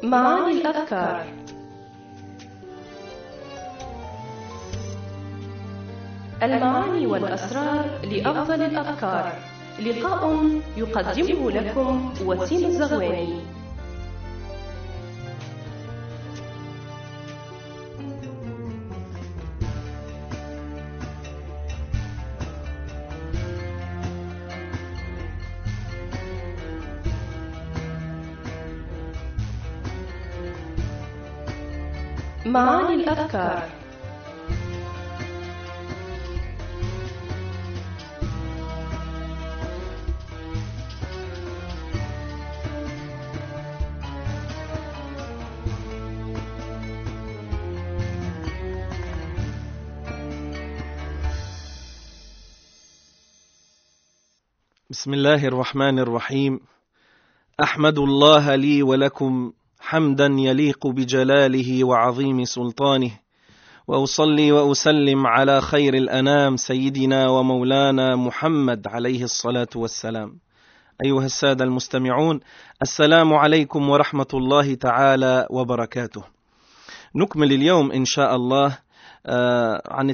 معاني الأذكار. المعاني والأسرار لأفضل الأذكار، لقاء يقدمه لكم وسيم الزغواني. معاني الأذكار. بسم الله الرحمن الرحيم. أحمد الله لي ولكم حمدا يليق بجلاله وعظيم سلطانه، وأصلي وأسلم على خير الأنام سيدنا ومولانا محمد عليه الصلاة والسلام. أيها السادة المستمعون، السلام عليكم ورحمة الله تعالى وبركاته. نكمل اليوم إن شاء الله عن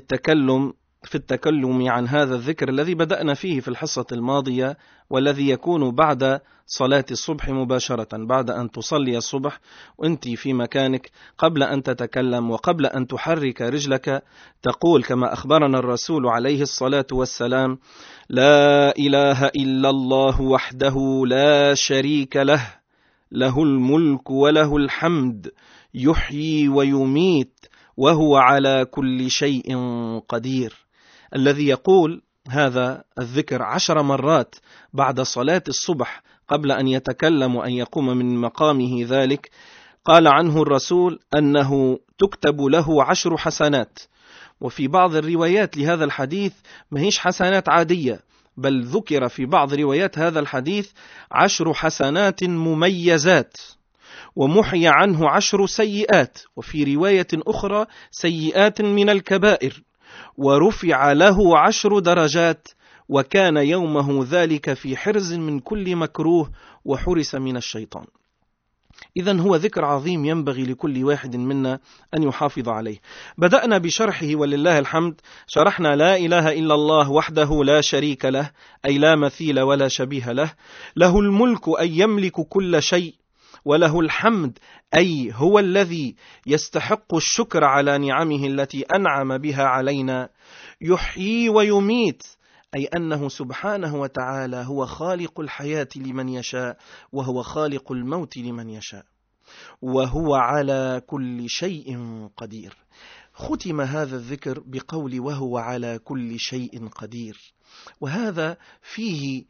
التكلم عن هذا الذكر الذي بدأنا فيه في الحصة الماضية، والذي يكون بعد صلاة الصبح مباشرة، بعد أن تصلي الصبح وأنت في مكانك، قبل أن تتكلم وقبل أن تحرك رجلك تقول كما أخبرنا الرسول عليه الصلاة والسلام: لا إله إلا الله وحده لا شريك له، له الملك وله الحمد، يحيي ويميت وهو على كل شيء قدير. الذي يقول هذا الذكر 10 مرات بعد صلاة الصبح قبل أن يتكلم وأن يقوم من مقامه ذلك، قال عنه الرسول أنه تكتب له 10 حسنات. وفي بعض الروايات لهذا الحديث ما هيش حسنات عادية، بل ذكر في بعض روايات هذا الحديث 10 حسنات مميزات، ومحي عنه 10 سيئات، وفي رواية أخرى سيئات من الكبائر، ورفع له 10 درجات، وكان يومه ذلك في حرز من كل مكروه وحرس من الشيطان. إذن هو ذكر عظيم ينبغي لكل واحد منا أن يحافظ عليه. بدأنا بشرحه ولله الحمد، شرحنا لا إله إلا الله وحده لا شريك له، أي لا مثيل ولا شبيه له، له الملك أي يملك كل شيء، وله الحمد أي هو الذي يستحق الشكر على نعمه التي أنعم بها علينا، يحيي ويميت أي أنه سبحانه وتعالى هو خالق الحياة لمن يشاء، وهو خالق الموت لمن يشاء، وهو على كل شيء قدير. ختم هذا الذكر بقول وهو على كل شيء قدير، وهذا فيه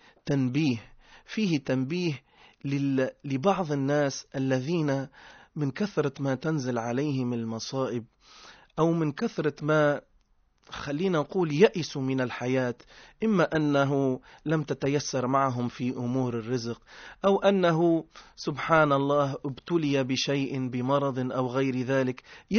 تنبيه لبعض الناس الذين من كثرة ما تنزل عليهم المصائب، أو من كثرة ما خلينا نقول يأسوا من الحياة، إما أنه لم تتيسر معهم في أمور الرزق، أو أنه سبحان الله ابتلي بشيء بمرض أو غير ذلك،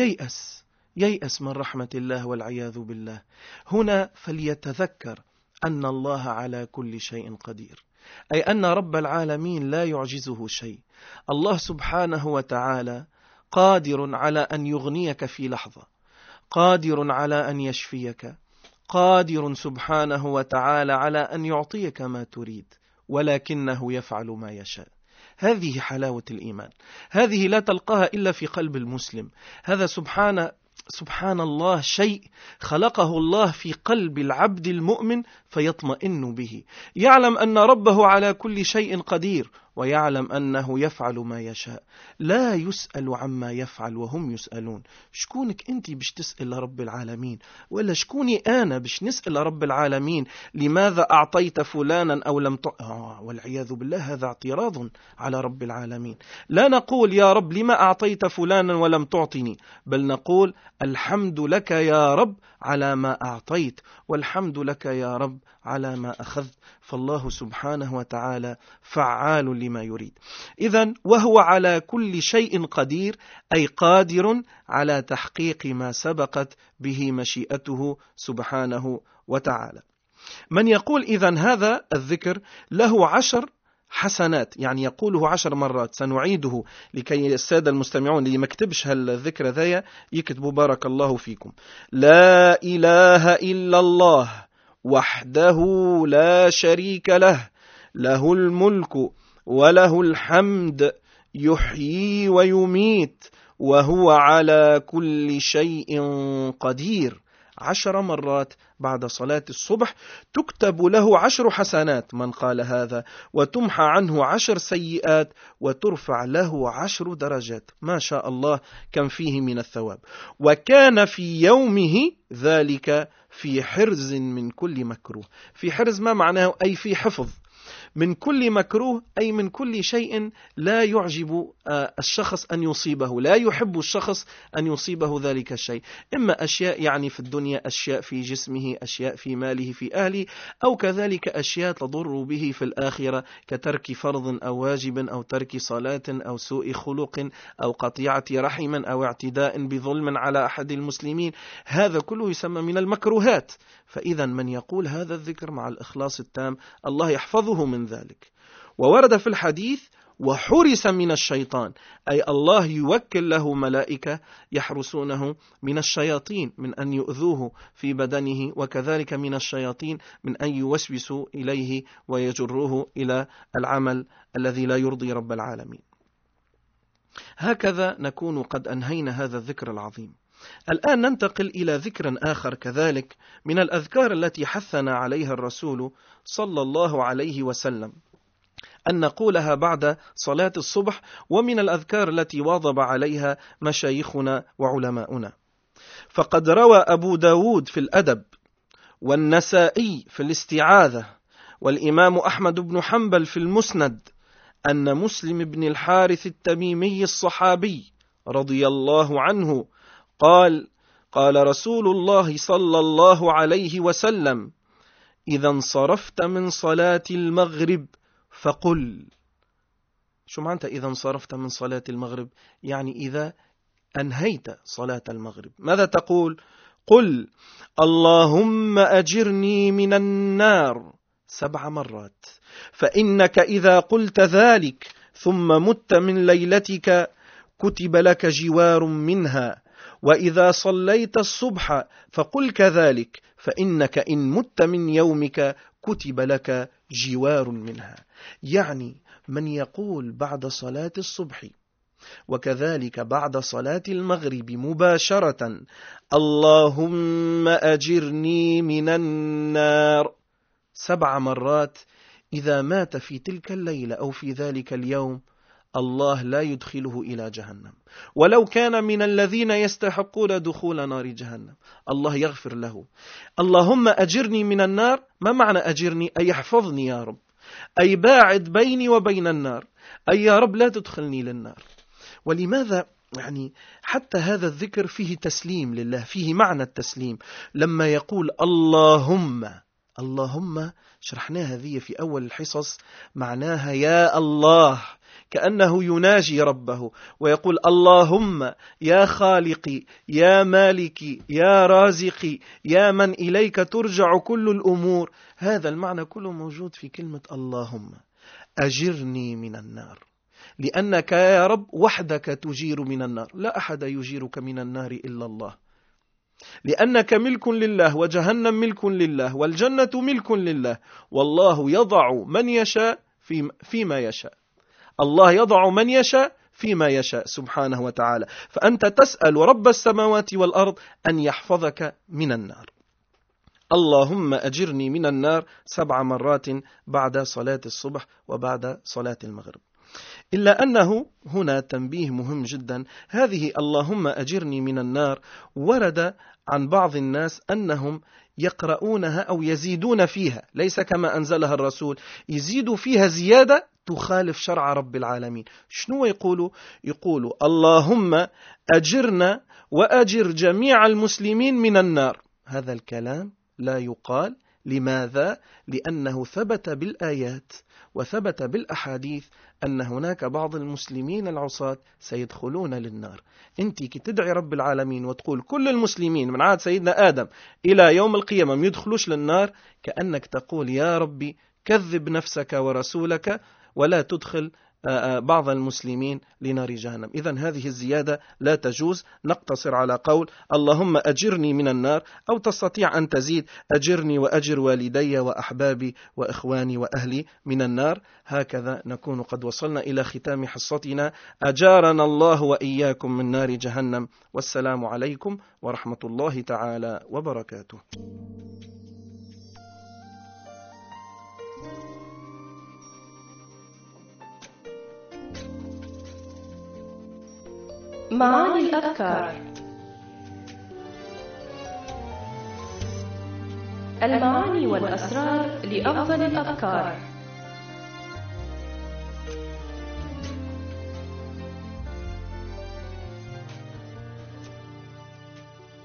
ييأس من رحمة الله والعياذ بالله. هنا فليتذكر أن الله على كل شيء قدير، أي أن رب العالمين لا يعجزه شيء. الله سبحانه وتعالى قادر على أن يغنيك في لحظة، قادر على أن يشفيك، قادر سبحانه وتعالى على أن يعطيك ما تريد، ولكنه يفعل ما يشاء. هذه حلاوة الإيمان، هذه لا تلقاها إلا في قلب المسلم. هذا سبحان الله شيء خلقه الله في قلب العبد المؤمن فيطمئن به، يعلم أن ربه على كل شيء قدير، ويعلم أنه يفعل ما يشاء، لا يسأل عما يفعل وهم يسألون. شكونك أنت بش تسأل رب العالمين؟ ولا شكوني أنا بش نسأل رب العالمين لماذا أعطيت فلانا أو لم والعياذ بالله هذا اعتراض على رب العالمين. لا نقول يا رب لما أعطيت فلانا ولم تعطني، بل نقول الحمد لك يا رب على ما أعطيت، والحمد لك يا رب على ما أخذت. فالله سبحانه وتعالى فعال لما يريد. إذن وهو على كل شيء قدير، أي قادر على تحقيق ما سبقت به مشيئته سبحانه وتعالى. من يقول إذن هذا الذكر له 10 حسنات، يعني يقوله 10 مرات. سنعيده لكي السادة المستمعون اللي مكتبش هالذكر ذا يكتبوا بارك الله فيكم. لا إله إلا الله وحده لا شريك له، له الملك وله الحمد يحيي ويميت وهو على كل شيء قدير. 10 مرات بعد صلاة الصبح تكتب له 10 حسنات من قال هذا، وتمحى عنه 10 سيئات، وترفع له 10 درجات. ما شاء الله كم فيه من الثواب. وكان في يومه ذلك في حرز من كل مكروه. في حرز ما معناه؟ أي في حفظ من كل مكروه، أي من كل شيء لا يعجب الشخص أن يصيبه، لا يحب الشخص أن يصيبه ذلك الشيء، إما أشياء يعني في الدنيا، أشياء في جسمه، أشياء في ماله في أهله، أو كذلك أشياء تضر به في الآخرة كترك فرض أو واجب أو ترك صلاة أو سوء خلق أو قطيعة رحم أو اعتداء بظلم على أحد المسلمين. هذا كله يسمى من المكروهات. فإذا من يقول هذا الذكر مع الإخلاص التام الله يحفظه من ذلك. وورد في الحديث وحرس من الشيطان، أي الله يوكل له ملائكة يحرسونه من الشياطين من أن يؤذوه في بدنه، وكذلك من الشياطين من أن يوسوسوا إليه ويجروه إلى العمل الذي لا يرضي رب العالمين. هكذا نكون قد أنهينا هذا الذكر العظيم. الآن ننتقل إلى ذكر آخر كذلك من الأذكار التي حثنا عليها الرسول صلى الله عليه وسلم أن نقولها بعد صلاة الصبح، ومن الأذكار التي واظب عليها مشايخنا وعلماؤنا. فقد روى أبو داود في الأدب، والنسائي في الاستعاذة، والإمام أحمد بن حنبل في المسند أن مسلم بن الحارث التميمي الصحابي رضي الله عنه قال: قال رسول الله صلى الله عليه وسلم: إذا انصرفت من صلاة المغرب فقل. شو معنى إذا انصرفت من صلاة المغرب؟ يعني إذا أنهيت صلاة المغرب ماذا تقول؟ قل: اللهم أجرني من النار 7 مرات، فإنك إذا قلت ذلك ثم مت من ليلتك كتب لك جوار منها، وإذا صليت الصبح فقل كذلك، فإنك إن مت من يومك كتب لك جوار منها. يعني من يقول بعد صلاة الصبح وكذلك بعد صلاة المغرب مباشرة: اللهم أجرني من النار 7 مرات، إذا مات في تلك الليلة أو في ذلك اليوم الله لا يدخله إلى جهنم، ولو كان من الذين يستحقون دخول نار جهنم الله يغفر له. اللهم أجرني من النار، ما معنى أجرني؟ أي احفظني يا رب، أي باعد بيني وبين النار، أي يا رب لا تدخلني للنار. ولماذا؟ يعني حتى هذا الذكر فيه تسليم لله، فيه معنى التسليم. لما يقول اللهم شرحناها هذه في أول الحصص، معناها يا الله، كأنه يناجي ربه ويقول: اللهم يا خالقي يا مالكي يا رازقي يا من إليك ترجع كل الأمور. هذا المعنى كله موجود في كلمة اللهم أجرني من النار، لأنك يا رب وحدك تجير من النار، لا أحد يجيرك من النار إلا الله، لأنك ملك لله، وجهنم ملك لله، والجنة ملك لله، والله يضع من يشاء فيما يشاء. الله يضع من يشاء فيما يشاء سبحانه وتعالى. فأنت تسأل رب السماوات والأرض أن يحفظك من النار. اللهم أجرني من النار 7 مرات بعد صلاة الصبح وبعد صلاة المغرب. إلا أنه هنا تنبيه مهم جدا. هذه اللهم أجرني من النار ورد عن بعض الناس أنهم يقرؤونها أو يزيدون فيها، ليس كما أنزلها الرسول، يزيدوا فيها زيادة تخالف شرع رب العالمين. شنو يقولوا اللهم أجرنا وأجر جميع المسلمين من النار. هذا الكلام لا يقال. لماذا؟ لأنه ثبت بالآيات وثبت بالأحاديث أن هناك بعض المسلمين العصاة سيدخلون للنار. أنت كي تدعي رب العالمين وتقول كل المسلمين من عهد سيدنا آدم إلى يوم القيامة ما يدخلوش للنار، كأنك تقول يا ربي كذب نفسك ورسولك ولا تدخل بعض المسلمين لنار جهنم. إذن هذه الزيادة لا تجوز. نقتصر على قول اللهم أجرني من النار، أو تستطيع أن تزيد أجرني وأجر والدي وأحبابي وإخواني وأهلي من النار. هكذا نكون قد وصلنا إلى ختام حصتنا. أجارنا الله وإياكم من نار جهنم، والسلام عليكم ورحمة الله تعالى وبركاته. معاني الأذكار. المعاني والأسرار لأفضل الأذكار.